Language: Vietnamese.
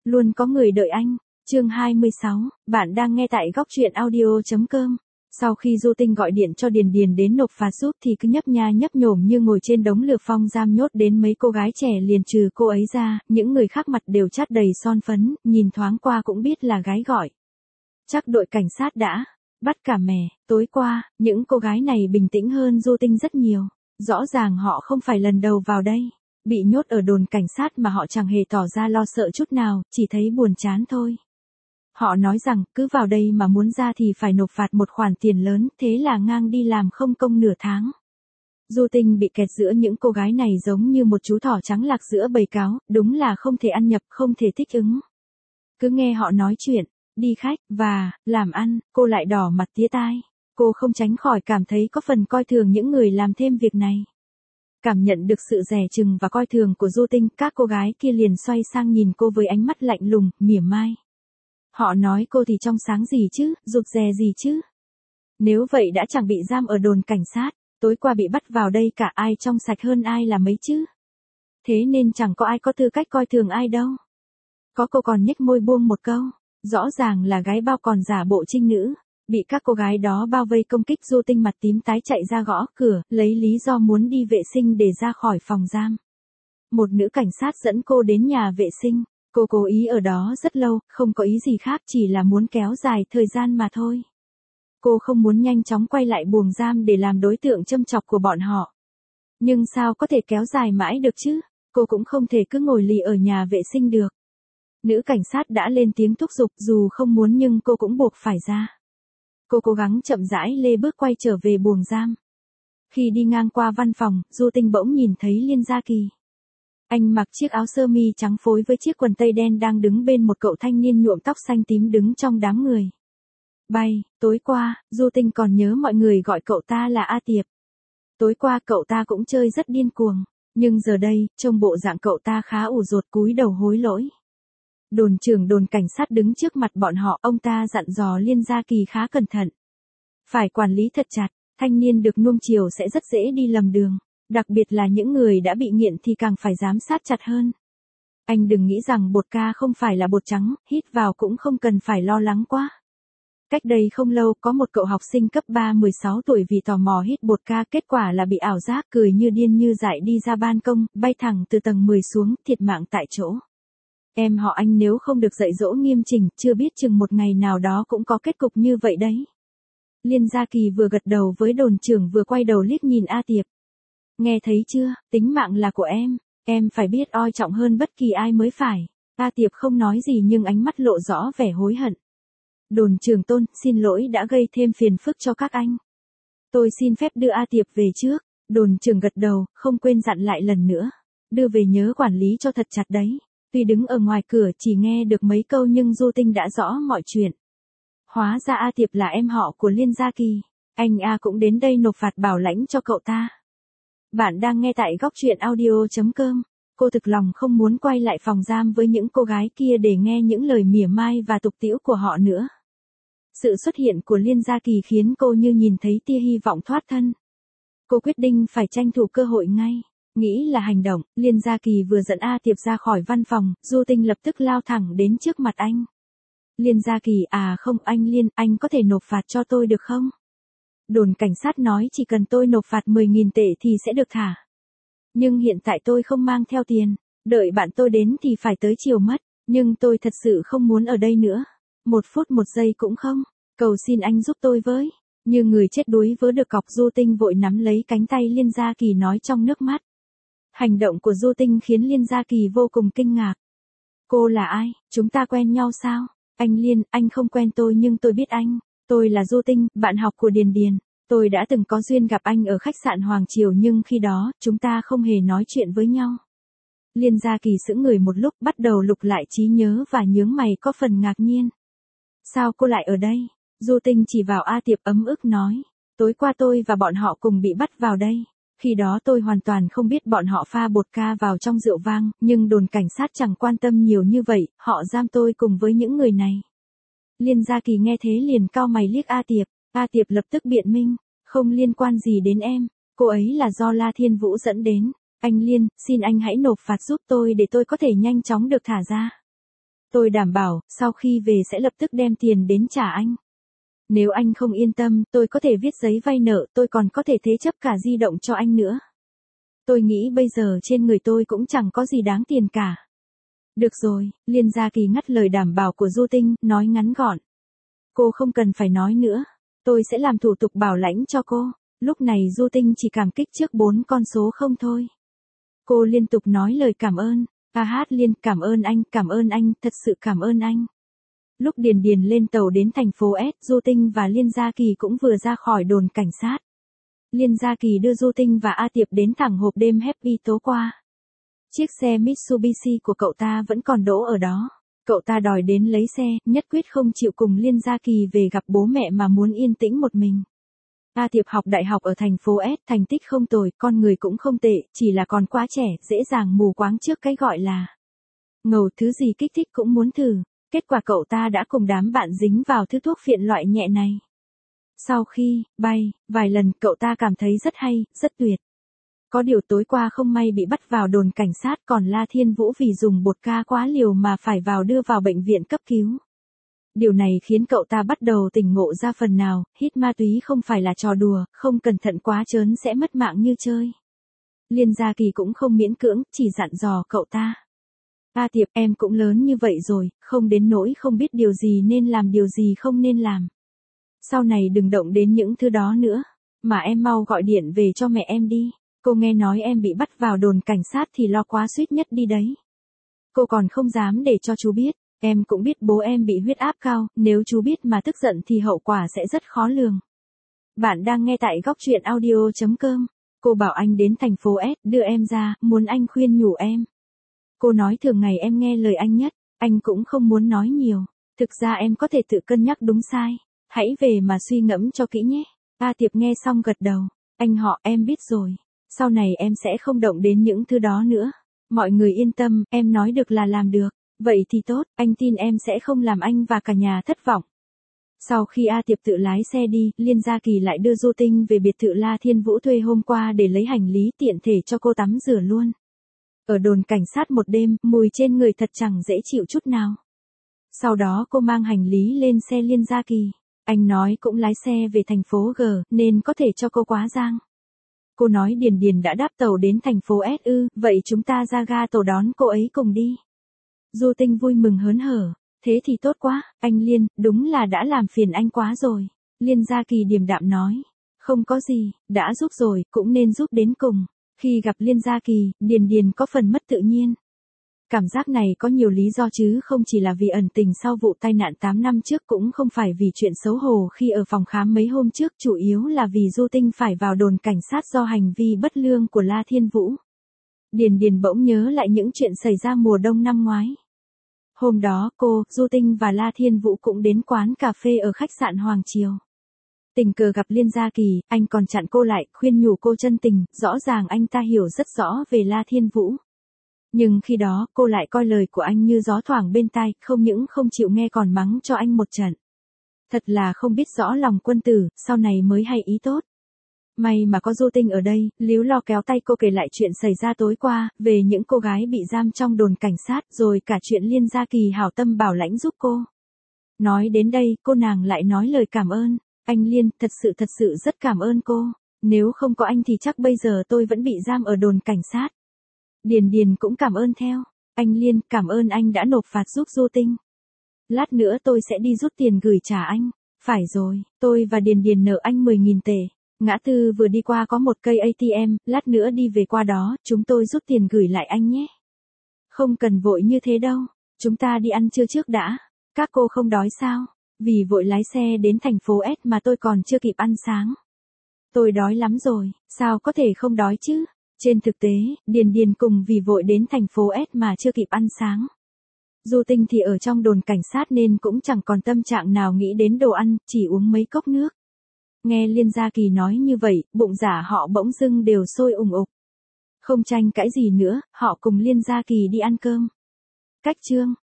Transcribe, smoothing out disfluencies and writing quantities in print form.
Luôn có người đợi anh. Chương 26, bạn đang nghe tại góc truyện audio.com. Sau khi Du Tinh gọi điện cho Điền Điền đến nộp phạt giúp thì cứ nhấp nha nhấp nhổm như ngồi trên đống lửa phong giam nhốt đến mấy cô gái trẻ liền trừ cô ấy ra, những người khác mặt đều chát đầy son phấn, nhìn thoáng qua cũng biết là gái gọi. Chắc đội cảnh sát đã bắt cả mè, tối qua, những cô gái này bình tĩnh hơn Du Tinh rất nhiều. Rõ ràng họ không phải lần đầu vào đây. Bị nhốt ở đồn cảnh sát mà họ chẳng hề tỏ ra lo sợ chút nào, chỉ thấy buồn chán thôi. Họ nói rằng cứ vào đây mà muốn ra thì phải nộp phạt một khoản tiền lớn, thế là ngang đi làm không công nửa tháng. Du Tinh bị kẹt giữa những cô gái này giống như một chú thỏ trắng lạc giữa bầy cáo, đúng là không thể ăn nhập, không thể thích ứng. Cứ nghe họ nói chuyện, đi khách, và làm ăn, cô lại đỏ mặt tía tai. Cô không tránh khỏi cảm thấy có phần coi thường những người làm thêm việc này. Cảm nhận được sự dè chừng và coi thường của Du Tinh, các cô gái kia liền xoay sang nhìn cô với ánh mắt lạnh lùng, mỉa mai. Họ nói cô thì trong sáng gì chứ, rụt rè gì chứ. Nếu vậy đã chẳng bị giam ở đồn cảnh sát, tối qua bị bắt vào đây cả, ai trong sạch hơn ai là mấy chứ. Thế nên chẳng có ai có tư cách coi thường ai đâu. Có cô còn nhếch môi buông một câu, rõ ràng là gái bao còn giả bộ trinh nữ. Bị các cô gái đó bao vây công kích, Du Tinh mặt tím tái chạy ra gõ cửa, lấy lý do muốn đi vệ sinh để ra khỏi phòng giam. Một nữ cảnh sát dẫn cô đến nhà vệ sinh, cô cố ý ở đó rất lâu, không có ý gì khác, chỉ là muốn kéo dài thời gian mà thôi. Cô không muốn nhanh chóng quay lại buồng giam để làm đối tượng châm chọc của bọn họ. Nhưng sao có thể kéo dài mãi được chứ, cô cũng không thể cứ ngồi lì ở nhà vệ sinh được. Nữ cảnh sát đã lên tiếng thúc giục, dù không muốn nhưng cô cũng buộc phải ra. Cô cố gắng chậm rãi lê bước quay trở về buồng giam. Khi đi ngang qua văn phòng, Du Tinh bỗng nhìn thấy Liên Gia Kỳ. Anh mặc chiếc áo sơ mi trắng phối với chiếc quần tây đen đang đứng bên một cậu thanh niên nhuộm tóc xanh tím đứng trong đám người. Tối qua, Du Tinh còn nhớ mọi người gọi cậu ta là A Tiệp. Tối qua cậu ta cũng chơi rất điên cuồng, nhưng giờ đây, trông bộ dạng cậu ta khá ủ rột, cúi đầu hối lỗi. Đồn trưởng đồn cảnh sát đứng trước mặt bọn họ, ông ta dặn dò Liên Gia Kỳ khá cẩn thận. Phải quản lý thật chặt, thanh niên được nuông chiều sẽ rất dễ đi lầm đường, đặc biệt là những người đã bị nghiện thì càng phải giám sát chặt hơn. Anh đừng nghĩ rằng bột ca không phải là bột trắng, hít vào cũng không cần phải lo lắng quá. Cách đây không lâu, có một cậu học sinh cấp 3 16 tuổi vì tò mò hít bột ca, kết quả là bị ảo giác, cười như điên như dại đi ra ban công, bay thẳng từ tầng 10 xuống, thiệt mạng tại chỗ. Em họ anh nếu không được dạy dỗ nghiêm chỉnh, chưa biết chừng một ngày nào đó cũng có kết cục như vậy đấy. Liên Gia Kỳ vừa gật đầu với đồn trưởng vừa quay đầu liếc nhìn A Tiệp. Nghe thấy chưa, tính mạng là của em phải biết oi trọng hơn bất kỳ ai mới phải. A Tiệp không nói gì nhưng ánh mắt lộ rõ vẻ hối hận. Đồn trưởng Tôn, xin lỗi đã gây thêm phiền phức cho các anh. Tôi xin phép đưa A Tiệp về trước. Đồn trưởng gật đầu, không quên dặn lại lần nữa. Đưa về nhớ quản lý cho thật chặt đấy. Tuy đứng ở ngoài cửa chỉ nghe được mấy câu nhưng Du Tinh đã rõ mọi chuyện. Hóa ra A Tiệp là em họ của Liên Gia Kỳ. Anh A cũng đến đây nộp phạt bảo lãnh cho cậu ta. Bạn đang nghe tại góc truyện audio.com. Cô thực lòng không muốn quay lại phòng giam với những cô gái kia để nghe những lời mỉa mai và tục tĩu của họ nữa. Sự xuất hiện của Liên Gia Kỳ khiến cô như nhìn thấy tia hy vọng thoát thân. Cô quyết định phải tranh thủ cơ hội ngay. Nghĩ là hành động, Liên Gia Kỳ vừa dẫn A Tiệp ra khỏi văn phòng, Du Tinh lập tức lao thẳng đến trước mặt anh. Liên Gia Kỳ, à không anh Liên, anh có thể nộp phạt cho tôi được không? Đồn cảnh sát nói chỉ cần tôi nộp phạt 10.000 tệ thì sẽ được thả. Nhưng hiện tại tôi không mang theo tiền, đợi bạn tôi đến thì phải tới chiều mất, nhưng tôi thật sự không muốn ở đây nữa. 1 phút 1 giây cũng không, cầu xin anh giúp tôi với. Như người chết đuối vớ được cọc, Du Tinh vội nắm lấy cánh tay Liên Gia Kỳ nói trong nước mắt. Hành động của Du Tinh khiến Liên Gia Kỳ vô cùng kinh ngạc. Cô là ai, chúng ta quen nhau sao? Anh Liên, anh không quen tôi nhưng tôi biết anh. Tôi là Du Tinh, bạn học của Điền Điền. Tôi đã từng có duyên gặp anh ở khách sạn Hoàng Triều nhưng khi đó, chúng ta không hề nói chuyện với nhau. Liên Gia Kỳ sững người một lúc, bắt đầu lục lại trí nhớ và nhướng mày có phần ngạc nhiên. Sao cô lại ở đây? Du Tinh chỉ vào A Tiệp ấm ức nói. Tối qua tôi và bọn họ cùng bị bắt vào đây. Khi đó tôi hoàn toàn không biết bọn họ pha bột ca vào trong rượu vang, nhưng đồn cảnh sát chẳng quan tâm nhiều như vậy, họ giam tôi cùng với những người này. Liên Gia Kỳ nghe thế liền cau mày liếc A Tiệp. A Tiệp lập tức biện minh, không liên quan gì đến em, cô ấy là do La Thiên Vũ dẫn đến. Anh Liên, xin anh hãy nộp phạt giúp tôi để tôi có thể nhanh chóng được thả ra. Tôi đảm bảo, sau khi về sẽ lập tức đem tiền đến trả anh. Nếu anh không yên tâm, tôi có thể viết giấy vay nợ, tôi còn có thể thế chấp cả di động cho anh nữa. Tôi nghĩ bây giờ trên người tôi cũng chẳng có gì đáng tiền cả. Được rồi, Liên Gia Kỳ ngắt lời đảm bảo của Du Tinh, nói ngắn gọn. Cô không cần phải nói nữa. Tôi sẽ làm thủ tục bảo lãnh cho cô. Lúc này Du Tinh chỉ cảm kích trước 4 con số không thôi. Cô liên tục nói lời cảm ơn. Liên, cảm ơn anh, thật sự cảm ơn anh. Lúc Điền Điền lên tàu đến thành phố S, Du Tinh và Liên Gia Kỳ cũng vừa ra khỏi đồn cảnh sát. Liên Gia Kỳ đưa Du Tinh và A Tiệp đến thẳng hộp đêm Happy tối qua. Chiếc xe Mitsubishi của cậu ta vẫn còn đỗ ở đó. Cậu ta đòi đến lấy xe, nhất quyết không chịu cùng Liên Gia Kỳ về gặp bố mẹ mà muốn yên tĩnh một mình. A Tiệp học đại học ở thành phố S, thành tích không tồi, con người cũng không tệ, chỉ là còn quá trẻ, dễ dàng mù quáng trước cái gọi là ngầu, thứ gì kích thích cũng muốn thử. Kết quả cậu ta đã cùng đám bạn dính vào thứ thuốc phiện loại nhẹ này. Sau khi bay vài lần, cậu ta cảm thấy rất hay, rất tuyệt. Có điều tối qua không may bị bắt vào đồn cảnh sát, còn La Thiên Vũ vì dùng bột ca quá liều mà phải đưa vào bệnh viện cấp cứu. Điều này khiến cậu ta bắt đầu tỉnh ngộ ra phần nào, hít ma túy không phải là trò đùa, không cẩn thận quá trớn sẽ mất mạng như chơi. Liên Gia Kỳ cũng không miễn cưỡng, chỉ dặn dò cậu ta. A Tiệp, em cũng lớn như vậy rồi, không đến nỗi không biết điều gì nên làm điều gì không nên làm. Sau này đừng động đến những thứ đó nữa, mà em mau gọi điện về cho mẹ em đi. Cô nghe nói em bị bắt vào đồn cảnh sát thì lo quá suýt nhất đi đấy. Cô còn không dám để cho chú biết, em cũng biết bố em bị huyết áp cao, nếu chú biết mà tức giận thì hậu quả sẽ rất khó lường. Bạn đang nghe tại góc truyện audio.com. Cô bảo anh đến thành phố S, đưa em ra, muốn anh khuyên nhủ em. Cô nói thường ngày em nghe lời anh nhất, anh cũng không muốn nói nhiều. Thực ra em có thể tự cân nhắc đúng sai. Hãy về mà suy ngẫm cho kỹ nhé. A Tiệp nghe xong gật đầu. Anh họ, em biết rồi. Sau này em sẽ không động đến những thứ đó nữa. Mọi người yên tâm, em nói được là làm được. Vậy thì tốt, anh tin em sẽ không làm anh và cả nhà thất vọng. Sau khi A Tiệp tự lái xe đi, Liên Gia Kỳ lại đưa Du Tinh về biệt thự La Thiên Vũ thuê hôm qua để lấy hành lý, tiện thể cho cô tắm rửa luôn. Ở đồn cảnh sát một đêm, mùi trên người thật chẳng dễ chịu chút nào. Sau đó cô mang hành lý lên xe Liên Gia Kỳ. Anh nói cũng lái xe về thành phố G, nên có thể cho cô quá giang. Cô nói Điền Điền đã đáp tàu đến thành phố S vậy chúng ta ra ga tàu đón cô ấy cùng đi. Du Tinh vui mừng hớn hở. Thế thì tốt quá, anh Liên, đúng là đã làm phiền anh quá rồi. Liên Gia Kỳ điềm đạm nói. Không có gì, đã giúp rồi, cũng nên giúp đến cùng. Khi gặp Liên Gia Kỳ, Điền Điền có phần mất tự nhiên. Cảm giác này có nhiều lý do chứ không chỉ là vì ẩn tình sau vụ tai nạn 8 năm trước, cũng không phải vì chuyện xấu hổ khi ở phòng khám mấy hôm trước, chủ yếu là vì Du Tinh phải vào đồn cảnh sát do hành vi bất lương của La Thiên Vũ. Điền Điền bỗng nhớ lại những chuyện xảy ra mùa đông năm ngoái. Hôm đó cô, Du Tinh và La Thiên Vũ cũng đến quán cà phê ở khách sạn Hoàng Triều. Tình cờ gặp Liên Gia Kỳ, anh còn chặn cô lại, khuyên nhủ cô chân tình, rõ ràng anh ta hiểu rất rõ về La Thiên Vũ. Nhưng khi đó, cô lại coi lời của anh như gió thoảng bên tai, không những không chịu nghe còn mắng cho anh một trận. Thật là không biết rõ lòng quân tử, sau này mới hay ý tốt. May mà có Du Tinh ở đây, líu lo kéo tay cô kể lại chuyện xảy ra tối qua, về những cô gái bị giam trong đồn cảnh sát, rồi cả chuyện Liên Gia Kỳ hảo tâm bảo lãnh giúp cô. Nói đến đây, cô nàng lại nói lời cảm ơn. Anh Liên, thật sự rất cảm ơn cô. Nếu không có anh thì chắc bây giờ tôi vẫn bị giam ở đồn cảnh sát. Điền Điền cũng cảm ơn theo. Anh Liên, cảm ơn anh đã nộp phạt giúp Du Tinh. Lát nữa tôi sẽ đi rút tiền gửi trả anh. Phải rồi, tôi và Điền Điền nợ anh 10.000 tệ. Ngã tư vừa đi qua có một cây ATM, lát nữa đi về qua đó, chúng tôi rút tiền gửi lại anh nhé. Không cần vội như thế đâu, chúng ta đi ăn trưa trước đã. Các cô không đói sao? Vì vội lái xe đến thành phố S mà tôi còn chưa kịp ăn sáng. Tôi đói lắm rồi, sao có thể không đói chứ? Trên thực tế, Điền Điền cùng vì vội đến thành phố S mà chưa kịp ăn sáng. Du Tinh thì ở trong đồn cảnh sát nên cũng chẳng còn tâm trạng nào nghĩ đến đồ ăn, chỉ uống mấy cốc nước. Nghe Liên Gia Kỳ nói như vậy, bụng giả họ bỗng dưng đều sôi ủng ục. Không tranh cãi gì nữa, họ cùng Liên Gia Kỳ đi ăn cơm. Cách chương